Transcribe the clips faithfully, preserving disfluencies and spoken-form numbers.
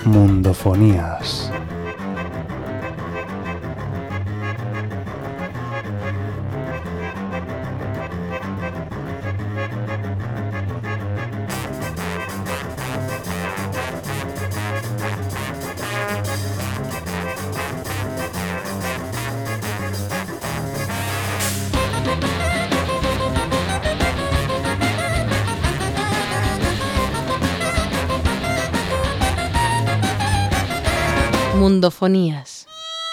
Mundofonías. Mundofonías.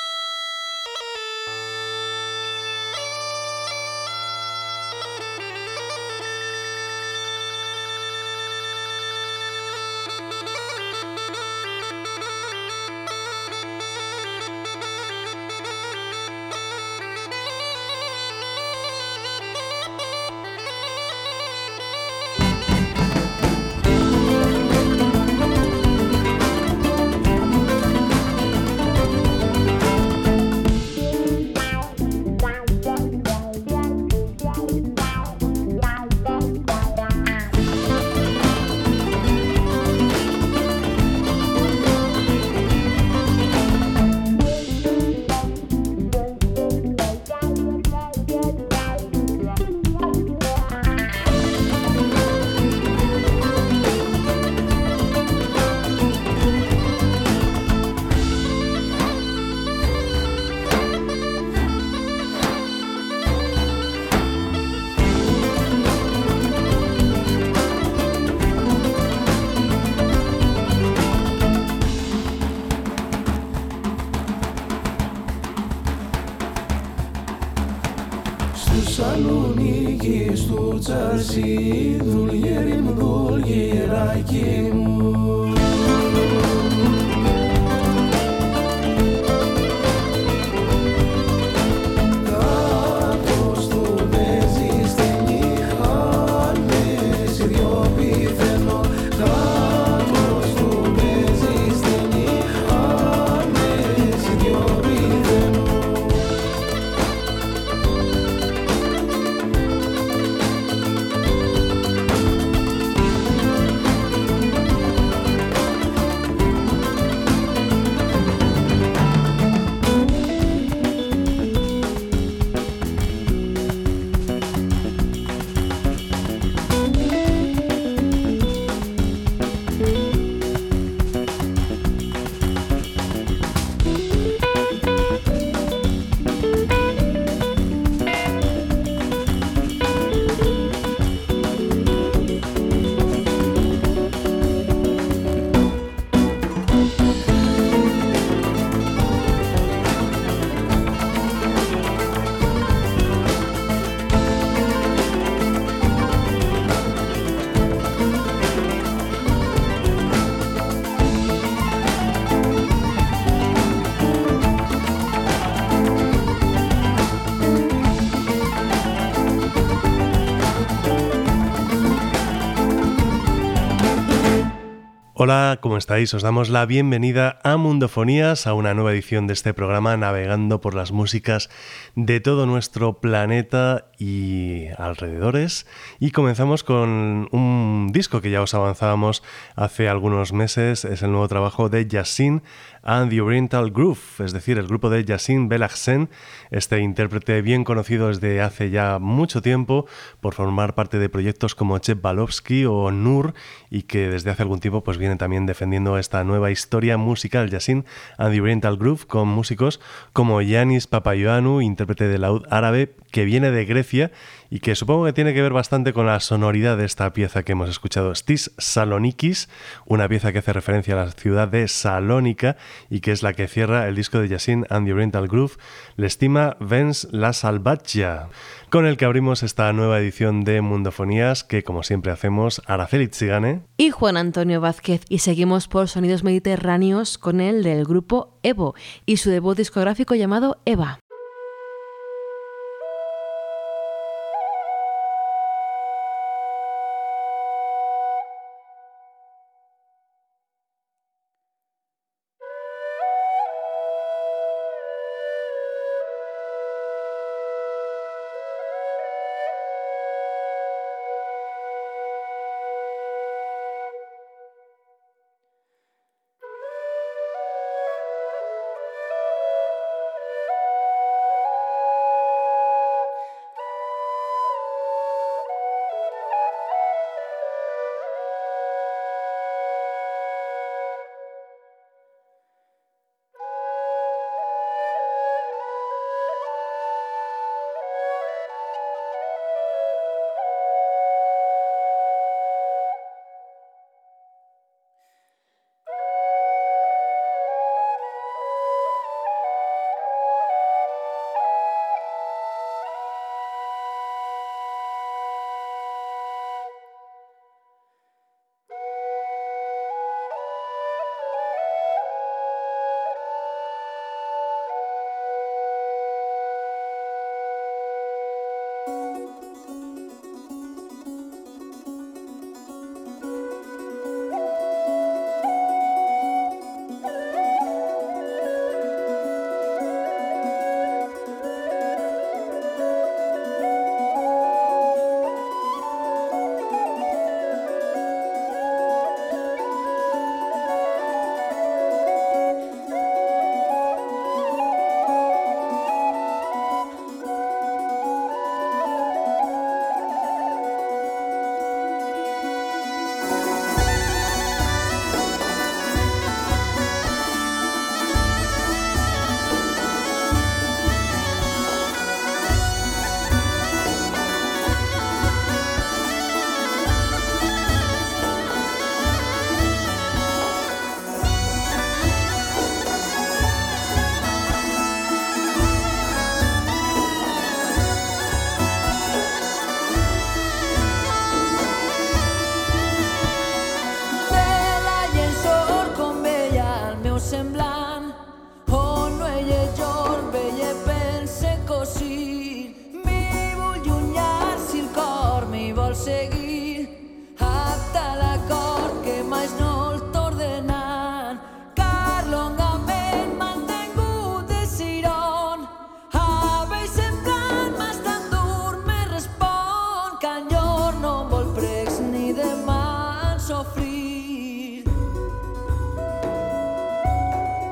Θεσσαλονίκη στο τσαρσί, δουλιέρι μου, δουλιεράκι μου. Κάτω στο μέζι στενή χάνες, δυο πηθαίνω. Κάτω στο μέζι στενή χάνες, δυο πηθαίνω. Hola, ¿cómo estáis? Os damos la bienvenida a Mundofonías, a una nueva edición de este programa navegando por las músicas de todo nuestro planeta y alrededores. Y comenzamos con un disco que ya os avanzábamos hace algunos meses, es el nuevo trabajo de Yasin and the Oriental Groove, es decir, el grupo de Yasin Belhaczen, este intérprete bien conocido desde hace ya mucho tiempo por formar parte de proyectos como Cheb Balovsky o Nur, y que desde hace algún tiempo pues viene también defendiendo esta nueva historia musical, Yasin and the Oriental Groove, con músicos como Yanis Papaioannou, intérprete de laúd árabe, que viene de Grecia y que supongo que tiene que ver bastante con la sonoridad de esta pieza que hemos escuchado, Stis Salonikis, una pieza que hace referencia a la ciudad de Salónica y que es la que cierra el disco de Yasin and the Oriental Groove, L'estima Vens la Salvatgia, con el que abrimos esta nueva edición de Mundofonías que, como siempre hacemos, Araceli Tzigane y Juan Antonio Vázquez, y seguimos por sonidos mediterráneos con el del grupo Evo y su debut discográfico llamado Eva. sofrir.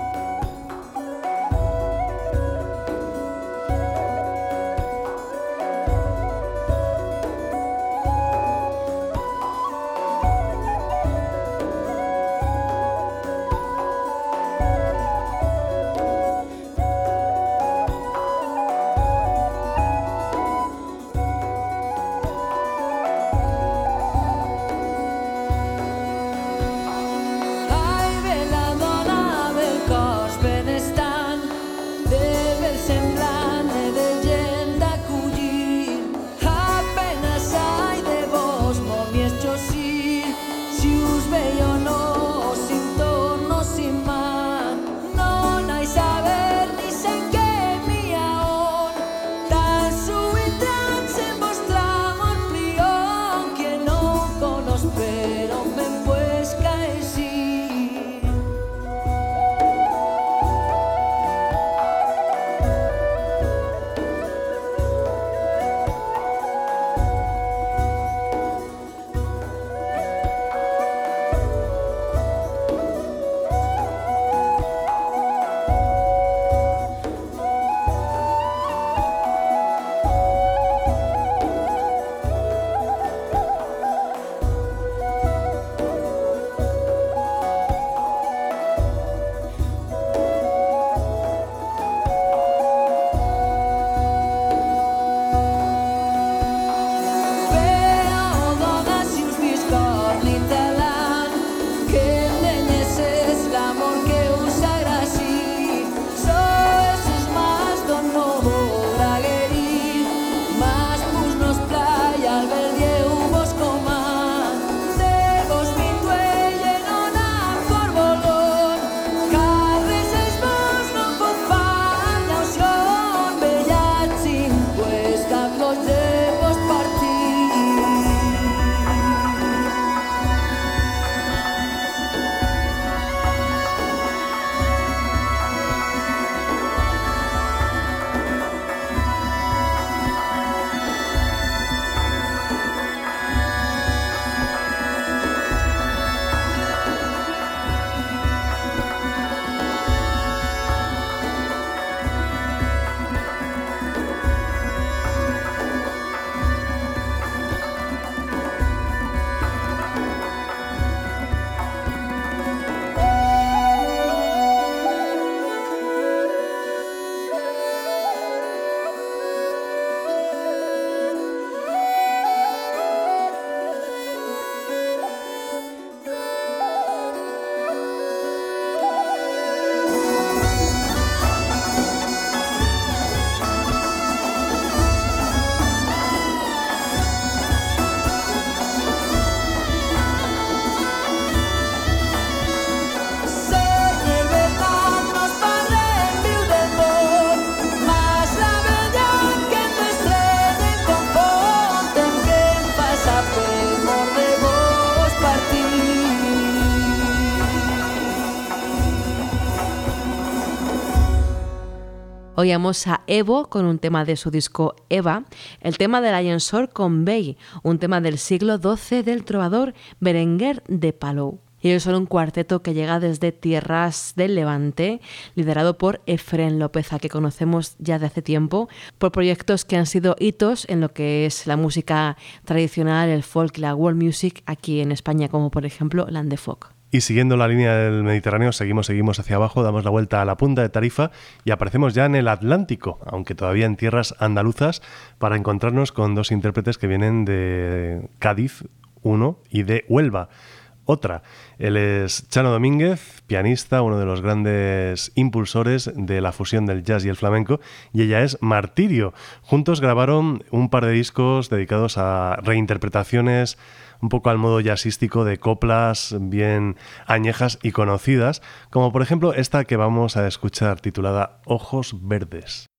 Oíamos a Evo con un tema de su disco Eva, el tema de Lionsor con Bey, un tema del siglo doce del trovador Berenguer de Palou. Ellos son un cuarteto que llega desde tierras del Levante, liderado por Efrén López, a que conocemos ya de hace tiempo, por proyectos que han sido hitos en lo que es la música tradicional, el folk y la world music aquí en España, como por ejemplo Land de Folk. Y siguiendo la línea del Mediterráneo, seguimos, seguimos hacia abajo, damos la vuelta a la punta de Tarifa y aparecemos ya en el Atlántico, aunque todavía en tierras andaluzas, para encontrarnos con dos intérpretes que vienen de Cádiz, uno, y de Huelva, otra. Él es Chano Domínguez, pianista, uno de los grandes impulsores de la fusión del jazz y el flamenco, y ella es Martirio. Juntos grabaron un par de discos dedicados a reinterpretaciones un poco al modo jazzístico de coplas bien añejas y conocidas, como por ejemplo esta que vamos a escuchar titulada Ojos Verdes.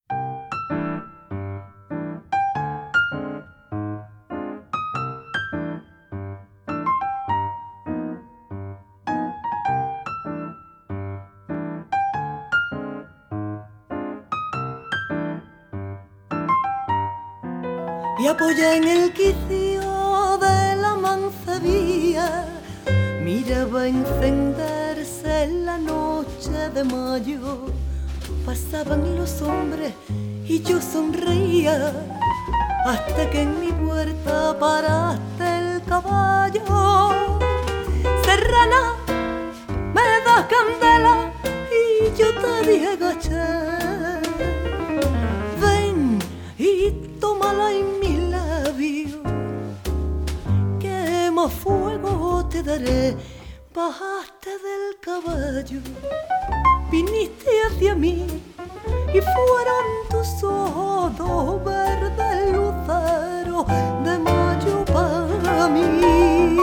Y apoya en el quicio de la mancebía, miraba encenderse la noche de mayo. Pasaban los hombres y yo sonreía, hasta que en mi puerta paraste el caballo. Serrana, me das candela y yo te dije agaché. Ven y tómala en mis labios, que más fuego te daré. Bajaste del caballo, viniste hacia mí y fueron tus ojos dos verdes luceros de mayo para mí.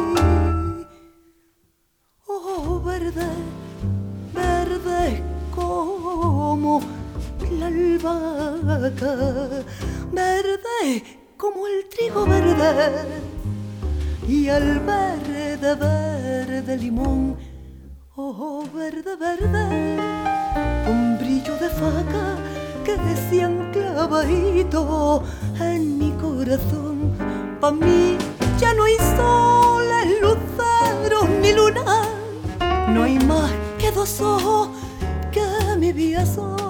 Ojos verdes, verdes como la albahaca, verde como el trigo verde, y al verde, verde limón. Ojo verde, verde, con brillo de faca que decían clavadito en mi corazón. Pa' mí ya no hay soles, luceros ni luna, no hay más que dos ojos que mi vida son.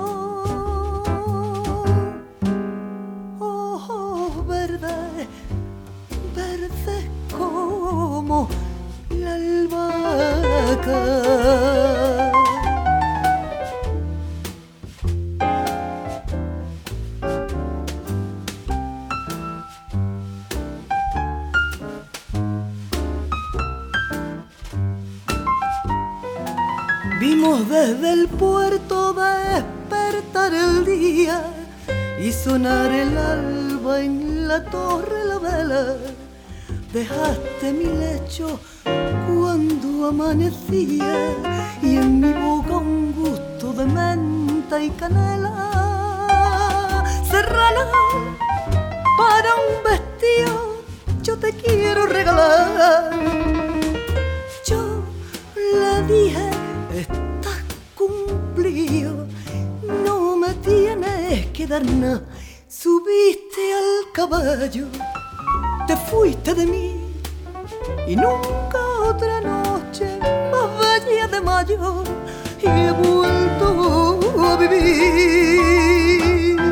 Ojos verdes, verdes como la albahaca. Vimos desde el puerto despertar el día y sonar el alba en la torre la vela. Dejaste mi lecho cuando amanecía y en mi boca un gusto de menta y canela. Serrana, para un vestido yo te quiero regalar. Yo le dije, estás cumplido, no me tienes que dar nada. Subiste al caballo, te fuiste de mí y nunca otra noche más bella de mayo y he vuelto a vivir.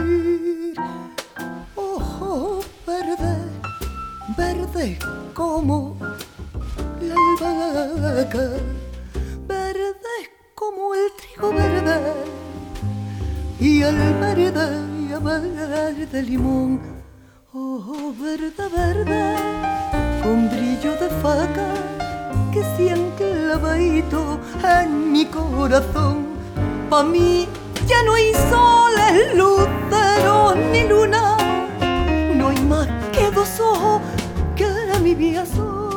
Ojos verdes, verdes como la albahaca, verdes como el trigo verde, y al verde, y al verde limón. Ojo verde, verde, con brillo de faca que se han clavadito en mi corazón. Pa' mí ya no hay soles, luceros ni luna, no hay más que dos ojos que mi vida son.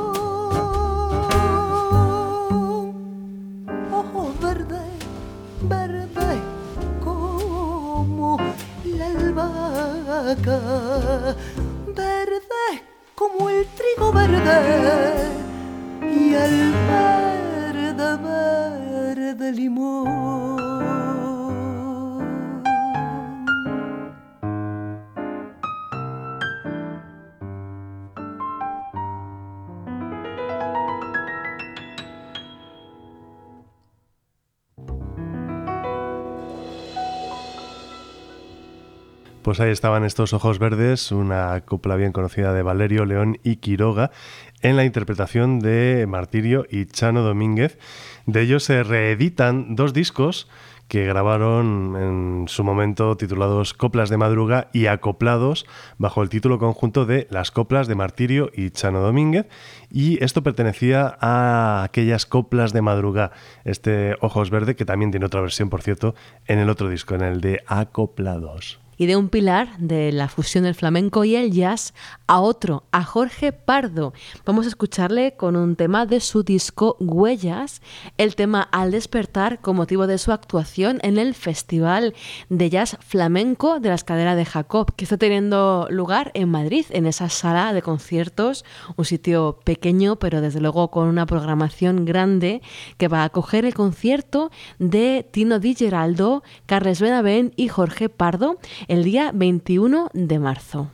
Ojos verdes, verdes como la albahaca, verde como el trigo verde, y al verde, verde limón. Pues ahí estaban estos Ojos Verdes, una copla bien conocida de Valerio León y Quiroga, en la interpretación de Martirio y Chano Domínguez. De ellos se reeditan dos discos que grabaron en su momento titulados Coplas de Madruga y Acoplados, bajo el título conjunto de Las Coplas de Martirio y Chano Domínguez, y esto pertenecía a aquellas Coplas de Madruga, este Ojos Verde, que también tiene otra versión, por cierto, en el otro disco, en el de Acoplados. Y de un pilar de la fusión del flamenco y el jazz a otro, a Jorge Pardo. Vamos a escucharle con un tema de su disco Huellas, el tema Al despertar, con motivo de su actuación en el Festival de Jazz Flamenco de la Escalera de Jacob, que está teniendo lugar en Madrid, en esa sala de conciertos, un sitio pequeño, pero desde luego con una programación grande, que va a acoger el concierto de Tino Di Geraldo, Carles Benavent y Jorge Pardo, el día veintiuno de marzo.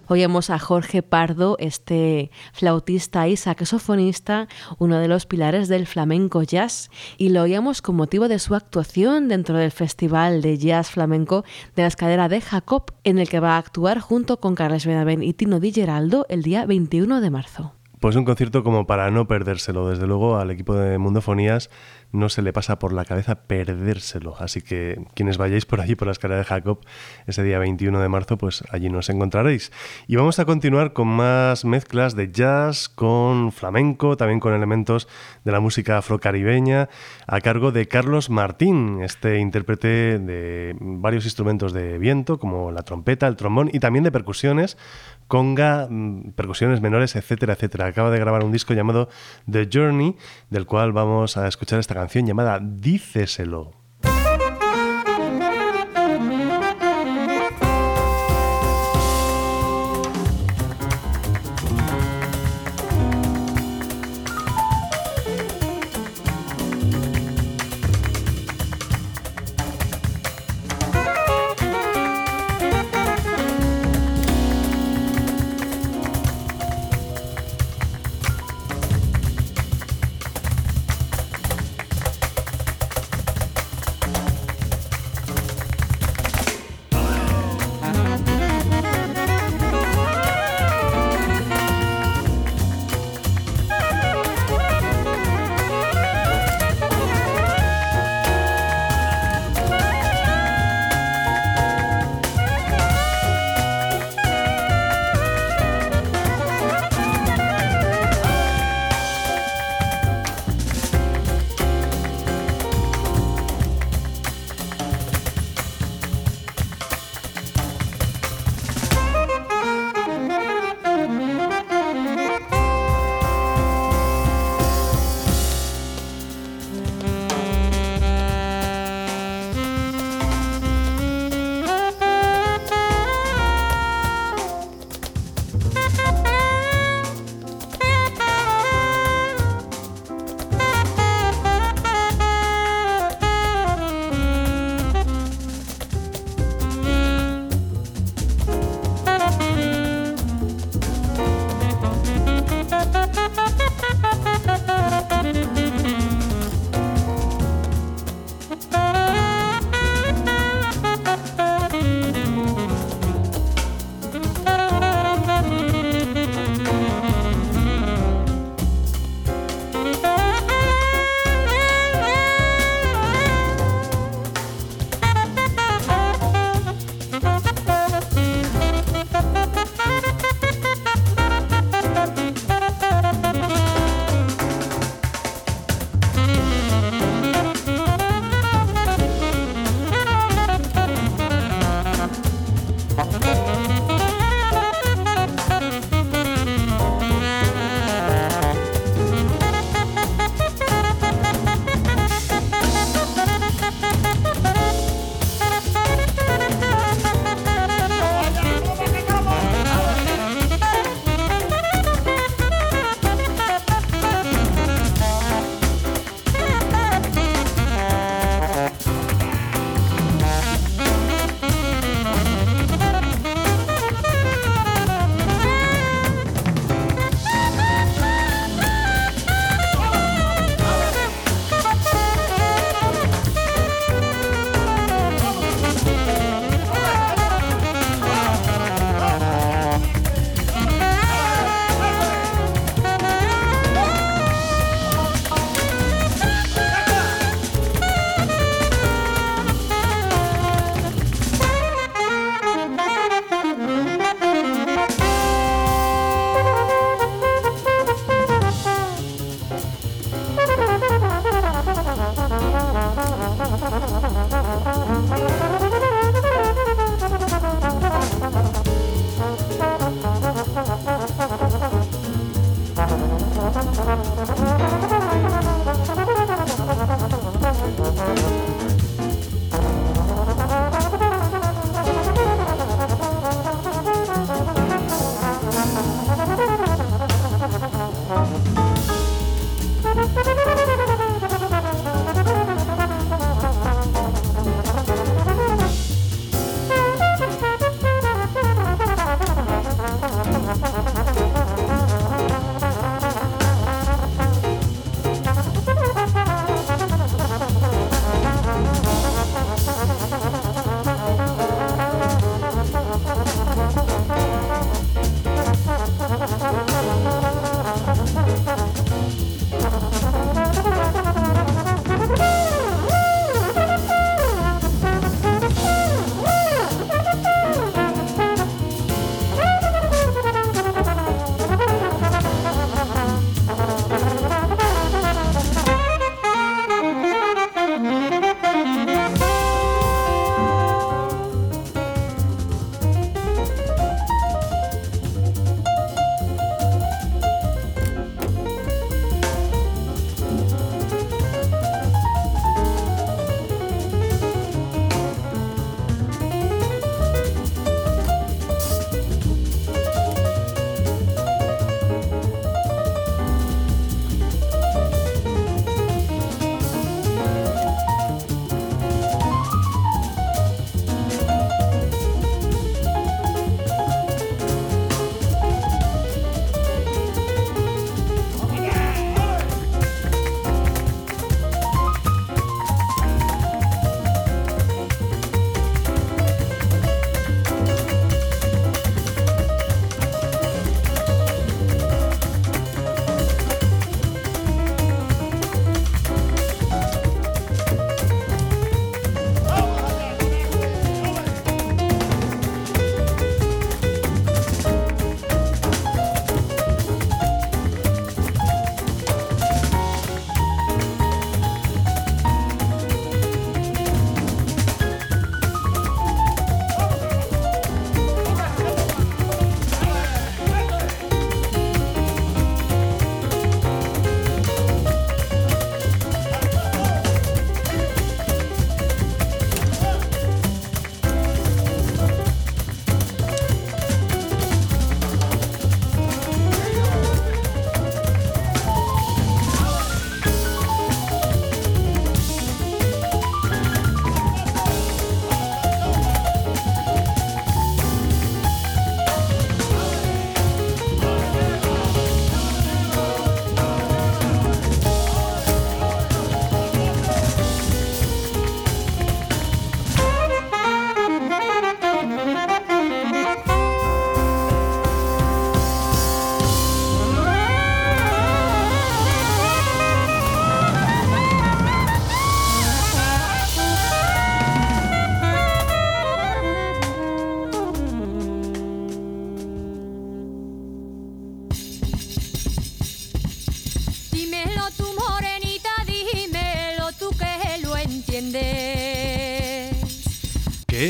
Oíamos a Jorge Pardo, este flautista y saxofonista, uno de los pilares del flamenco jazz, y lo oíamos con motivo de su actuación dentro del Festival de Jazz Flamenco de la Escalera de Jacob, en el que va a actuar junto con Carles Benavent y Tino Di Geraldo el día veintiuno de marzo. Pues un concierto como para no perdérselo. Desde luego al equipo de Mundofonías no se le pasa por la cabeza perdérselo. Así que quienes vayáis por allí, por la Escalera de Jacob, ese día veintiuno de marzo, pues allí nos encontraréis. Y vamos a continuar con más mezclas de jazz, con flamenco, también con elementos de la música afrocaribeña, a cargo de Carlos Martín, este intérprete de varios instrumentos de viento, como la trompeta, el trombón y también de percusiones, conga, percusiones menores, etcétera, etcétera. Acaba de grabar un disco llamado The Journey, del cual vamos a escuchar esta canción llamada Díceselo.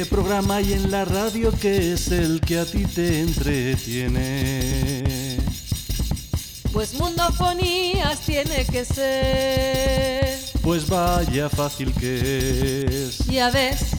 programa hay en la radio que es el que a ti te entretiene? Pues Mundofonías tiene que ser. Pues vaya fácil que es. Ya ves.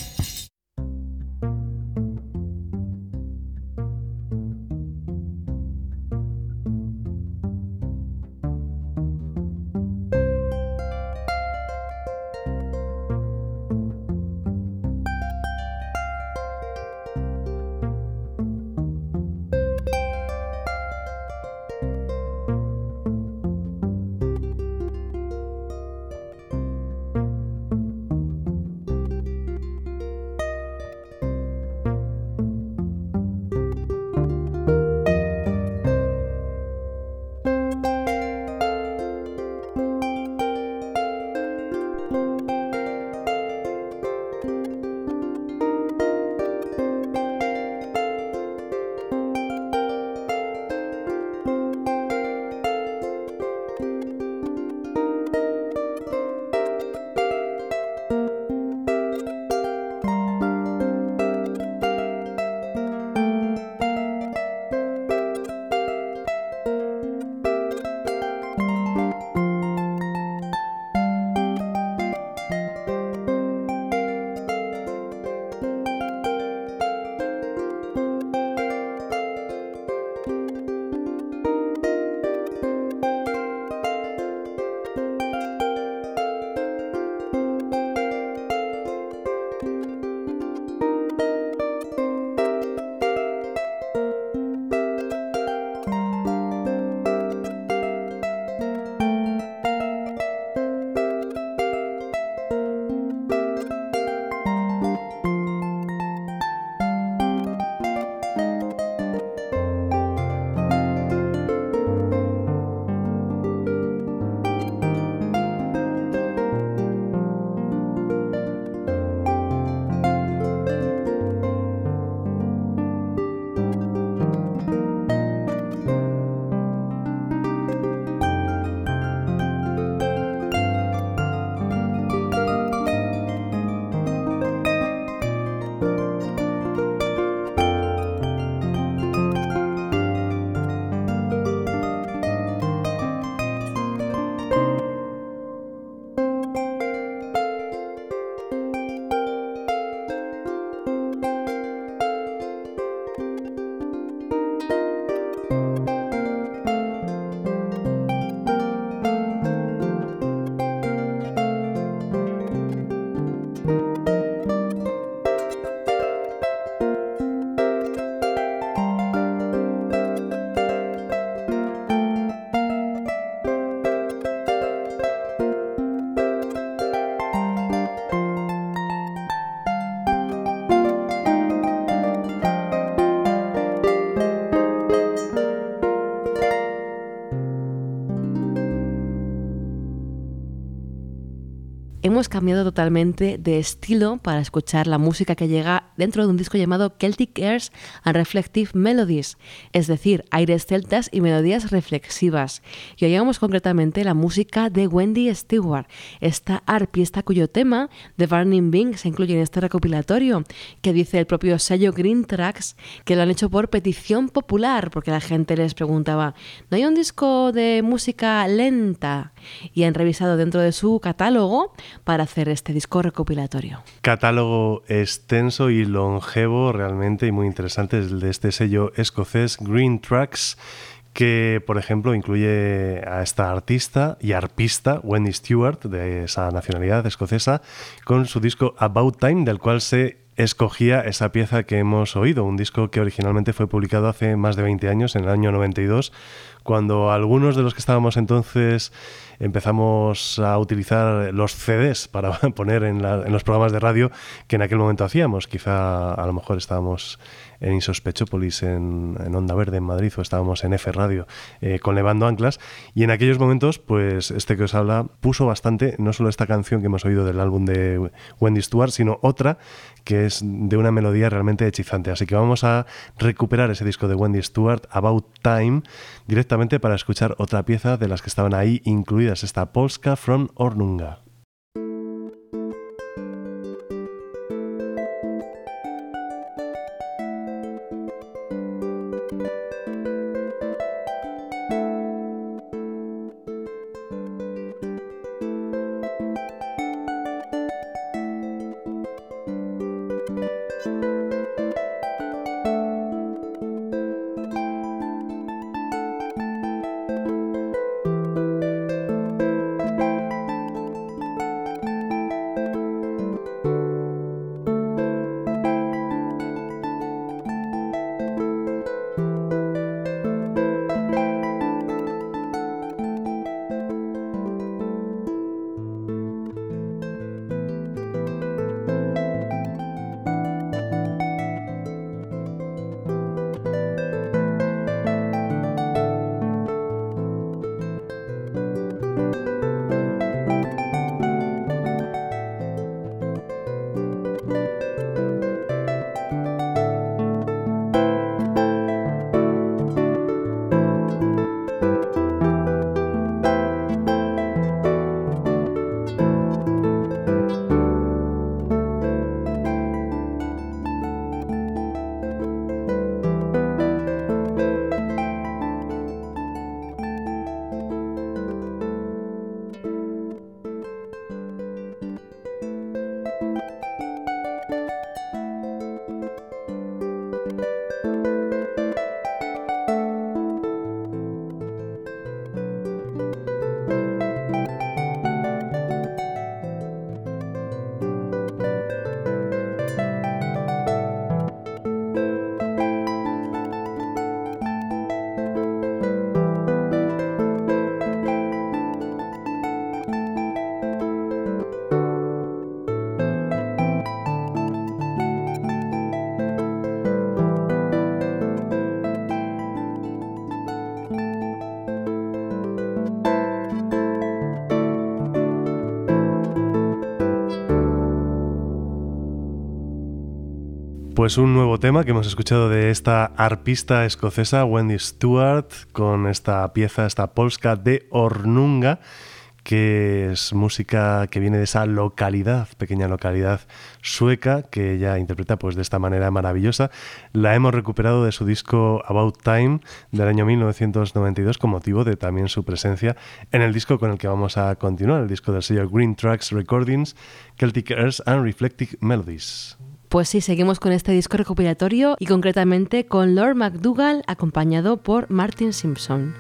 Hemos cambiado totalmente de estilo para escuchar la música que llega dentro de un disco llamado Celtic Airs and Reflective Melodies, es decir, aires celtas y melodías reflexivas. Y oíamos concretamente la música de Wendy Stewart, esta arpista cuyo tema The Burning Being se incluye en este recopilatorio, que dice el propio sello Green Tracks que lo han hecho por petición popular, porque la gente les preguntaba, ¿no hay un disco de música lenta? Y han revisado dentro de su catálogo para hacer este disco recopilatorio. Catálogo extenso y longevo realmente y muy interesante, es el de este sello escocés Green Tracks, que por ejemplo incluye a esta artista y arpista Wendy Stewart, de esa nacionalidad escocesa, con su disco About Time, del cual se escogía esa pieza que hemos oído, un disco que originalmente fue publicado hace más de veinte años, en el año noventa y dos, cuando algunos de los que estábamos entonces empezamos a utilizar los C Ds para poner en, la, en los programas de radio que en aquel momento hacíamos. Quizá a lo mejor estábamos en Insospechópolis, en, en Onda Verde, en Madrid, o estábamos en F Radio eh, con Levando Anclas, y en aquellos momentos, pues este que os habla puso bastante, no solo esta canción que hemos oído del álbum de Wendy Stewart, sino otra que es de una melodía realmente hechizante. Así que vamos a recuperar ese disco de Wendy Stewart, About Time, directamente para escuchar otra pieza de las que estaban ahí incluidas, esta Polska from Ornunga. Pues un nuevo tema que hemos escuchado de esta arpista escocesa Wendy Stewart con esta pieza, esta polska de Ornunga, que es música que viene de esa localidad, pequeña localidad sueca, que ella interpreta pues de esta manera maravillosa. La hemos recuperado de su disco About Time del año mil novecientos noventa y dos con motivo de también su presencia en el disco con el que vamos a continuar, el disco del sello Green Tracks Recordings, Celtic Airs and Reflective Melodies. Pues sí, seguimos con este disco recopilatorio y concretamente con Lord MacDougall acompañado por Martin Simpson.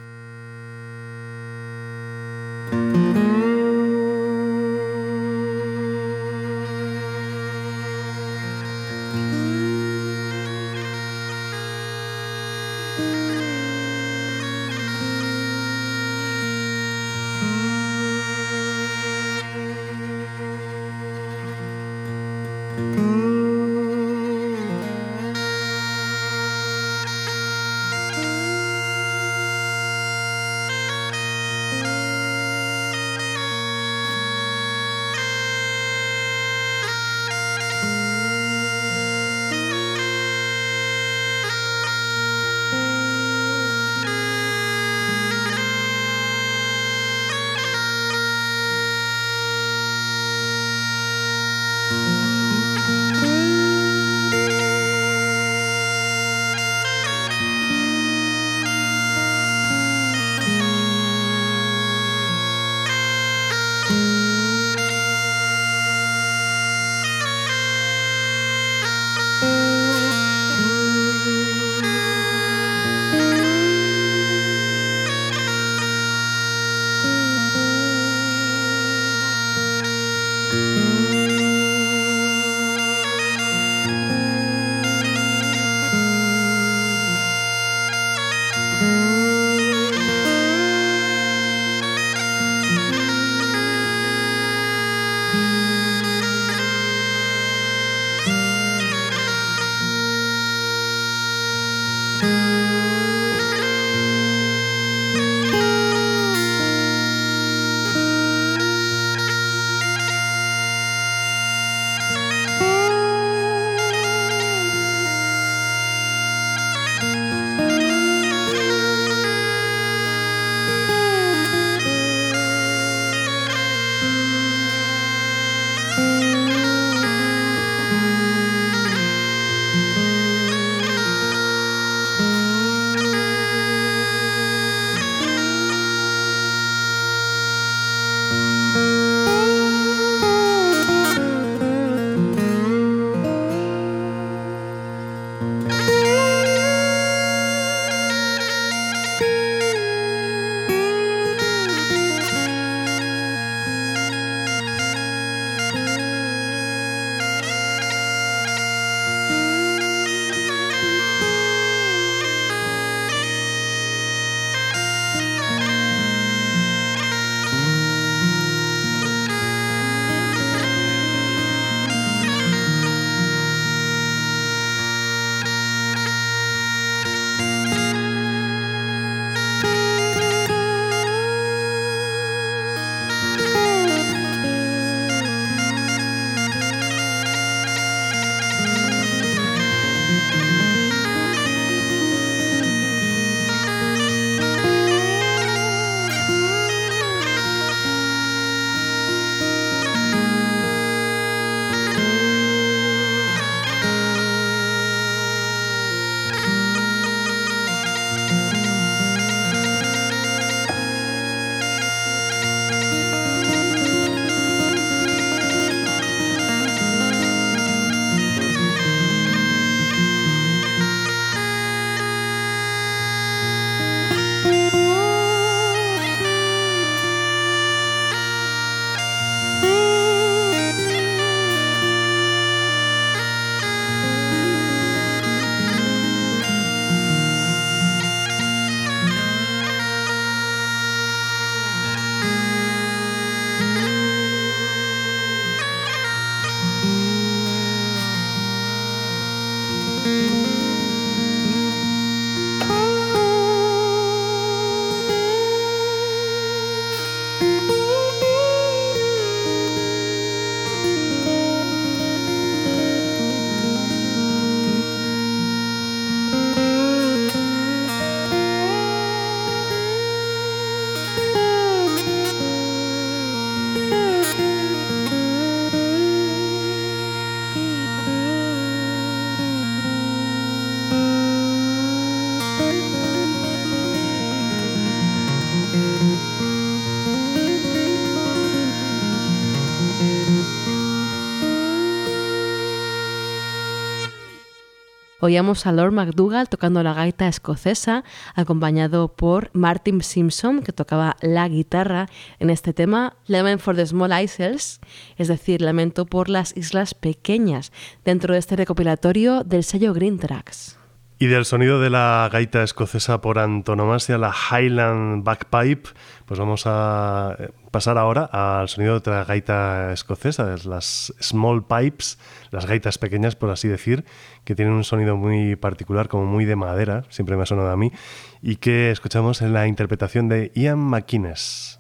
Oíamos a Lord MacDougall tocando la gaita escocesa, acompañado por Martin Simpson, que tocaba la guitarra en este tema, Lament for the Small Isles, es decir, Lamento por las Islas Pequeñas, dentro de este recopilatorio del sello Green Tracks. Y del sonido de la gaita escocesa por antonomasia, la Highland Bagpipe, pues vamos a pasar ahora al sonido de la gaita escocesa, de las small pipes, las gaitas pequeñas, por así decir, que tienen un sonido muy particular, como muy de madera, siempre me ha sonado a mí, y que escuchamos en la interpretación de Ian McInnes.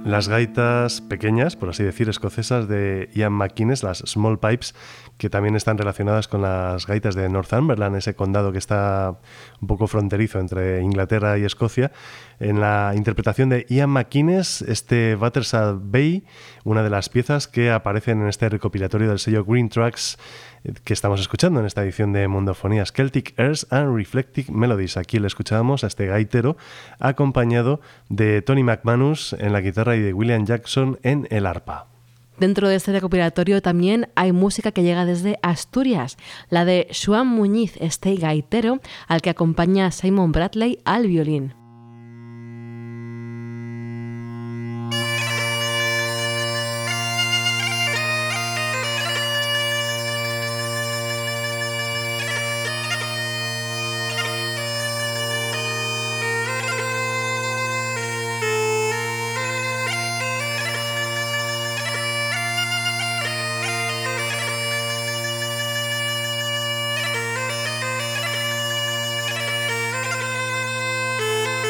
Las gaitas pequeñas, por así decir, escocesas de Ian McInnes, las Small Pipes, que también están relacionadas con las gaitas de Northumberland, ese condado que está un poco fronterizo entre Inglaterra y Escocia. En la interpretación de Ian McInnes, este Battersea Bay, una de las piezas que aparecen en este recopilatorio del sello Green Tracks que estamos escuchando en esta edición de Mundofonías, Celtic Airs and Reflecting Melodies. Aquí le escuchábamos a este gaitero acompañado de Tony McManus en la guitarra y de William Jackson en el arpa. Dentro de este recopilatorio también hay música que llega desde Asturias, la de Joan Muñiz, este gaitero al que acompaña Simon Bradley al violín. Thank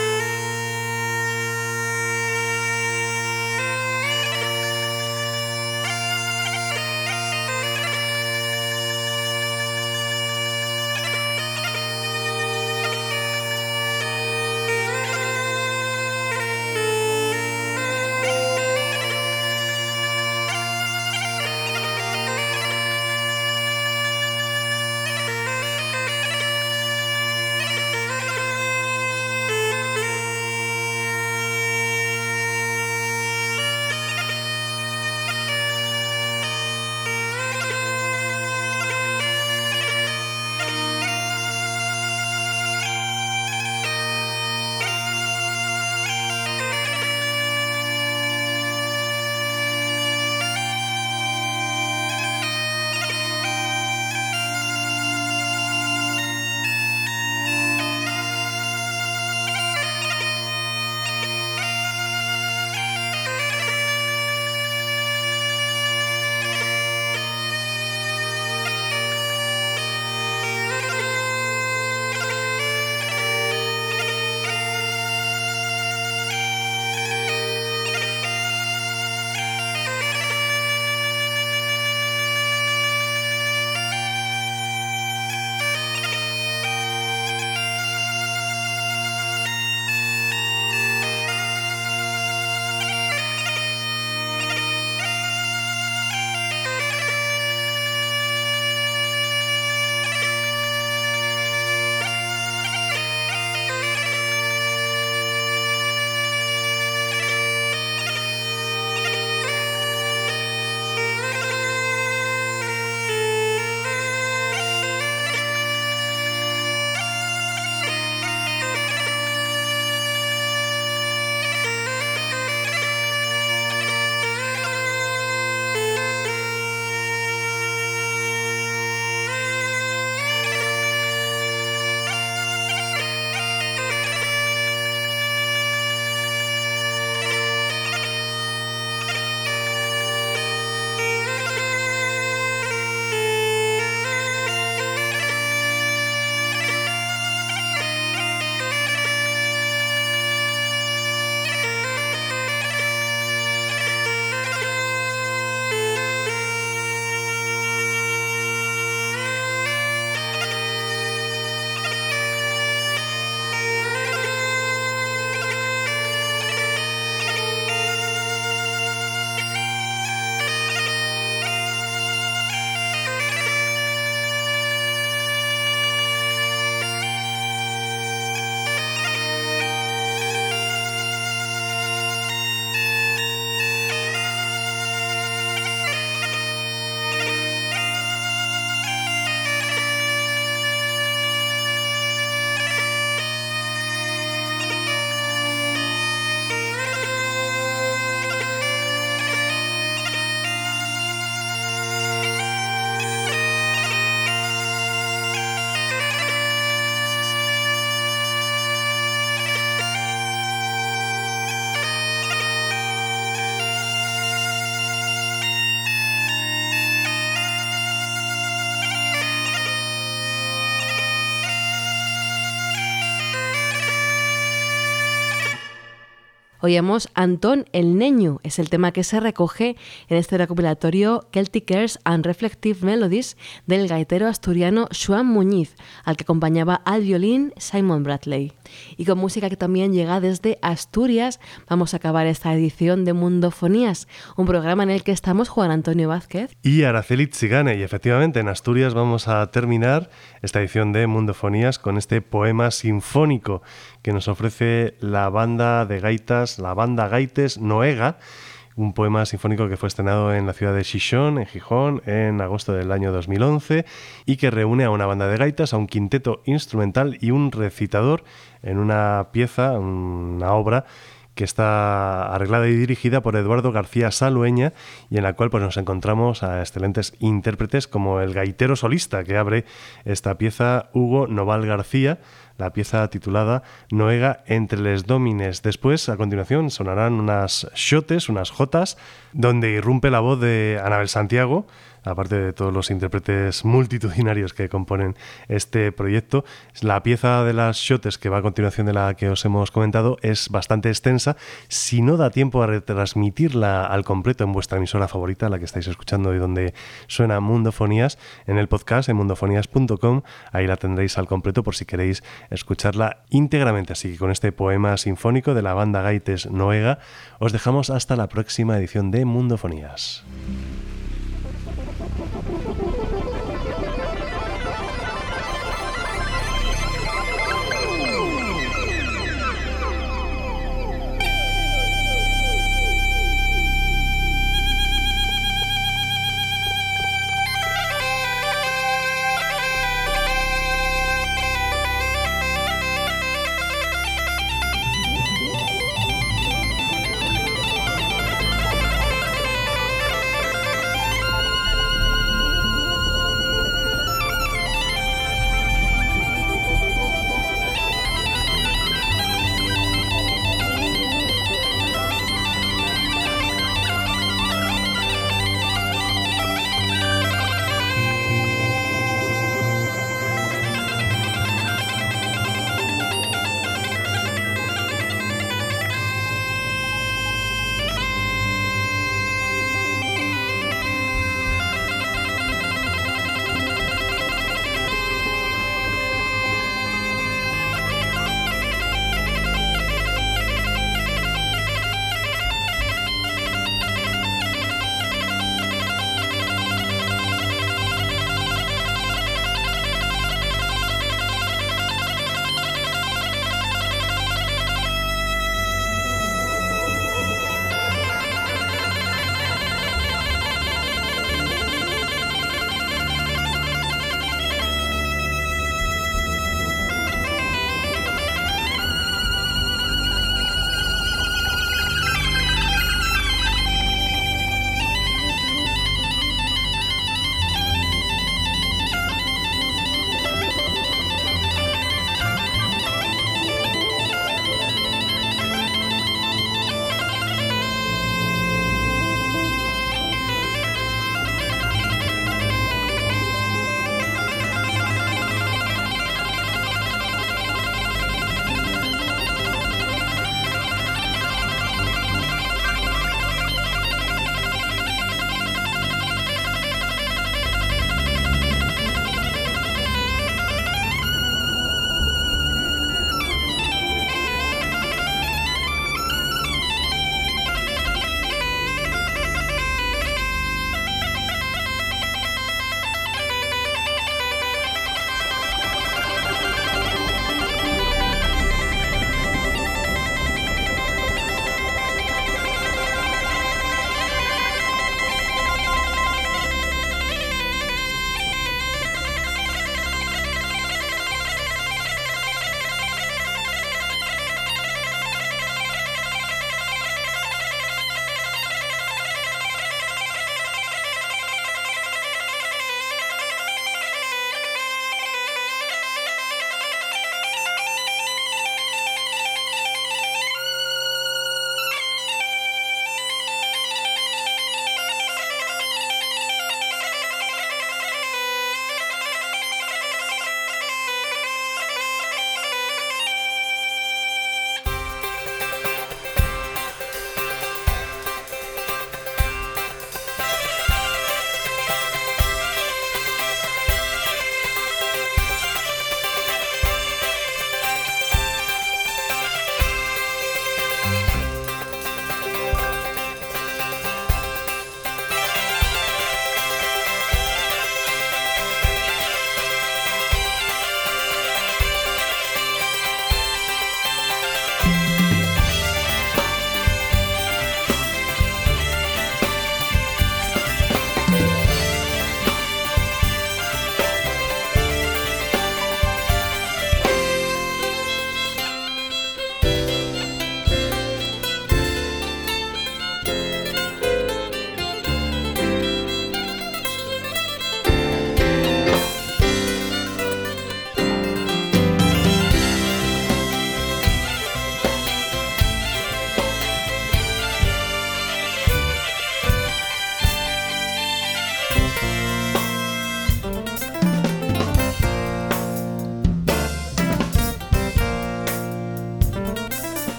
Oíamos Antón el Neño, es el tema que se recoge en este recopilatorio Celtic Airs and Reflective Melodies del gaitero asturiano Joan Muñiz, al que acompañaba al violín Simon Bradley. Y con música que también llega desde Asturias, vamos a acabar esta edición de Mundofonías, un programa en el que estamos Juan Antonio Vázquez y Araceli Tzigane. Y efectivamente en Asturias vamos a terminar esta edición de Mundofonías con este poema sinfónico que nos ofrece la banda de gaitas, la banda Gaites Noega, un poema sinfónico que fue estrenado en la ciudad de Xixón, en Gijón, en agosto del año dos mil once y que reúne a una banda de gaitas, a un quinteto instrumental y un recitador en una pieza, una obra que está arreglada y dirigida por Eduardo García Salueña y en la cual pues, nos encontramos a excelentes intérpretes como el gaitero solista que abre esta pieza, Hugo Noval García, la pieza titulada Noega entre les dómines. Después, a continuación, sonarán unas xotes, unas jotas, donde irrumpe la voz de Anabel Santiago, aparte de todos los intérpretes multitudinarios que componen este proyecto. La pieza de las xotes, que va a continuación de la que os hemos comentado, es bastante extensa. Si no da tiempo a retransmitirla al completo en vuestra emisora favorita, la que estáis escuchando y donde suena Mundofonías, en el podcast en mundofonías punto com, ahí la tendréis al completo por si queréis escucharla íntegramente. Así que con este poema sinfónico de la banda Gaites Noega os dejamos hasta la próxima edición de Mundofonías.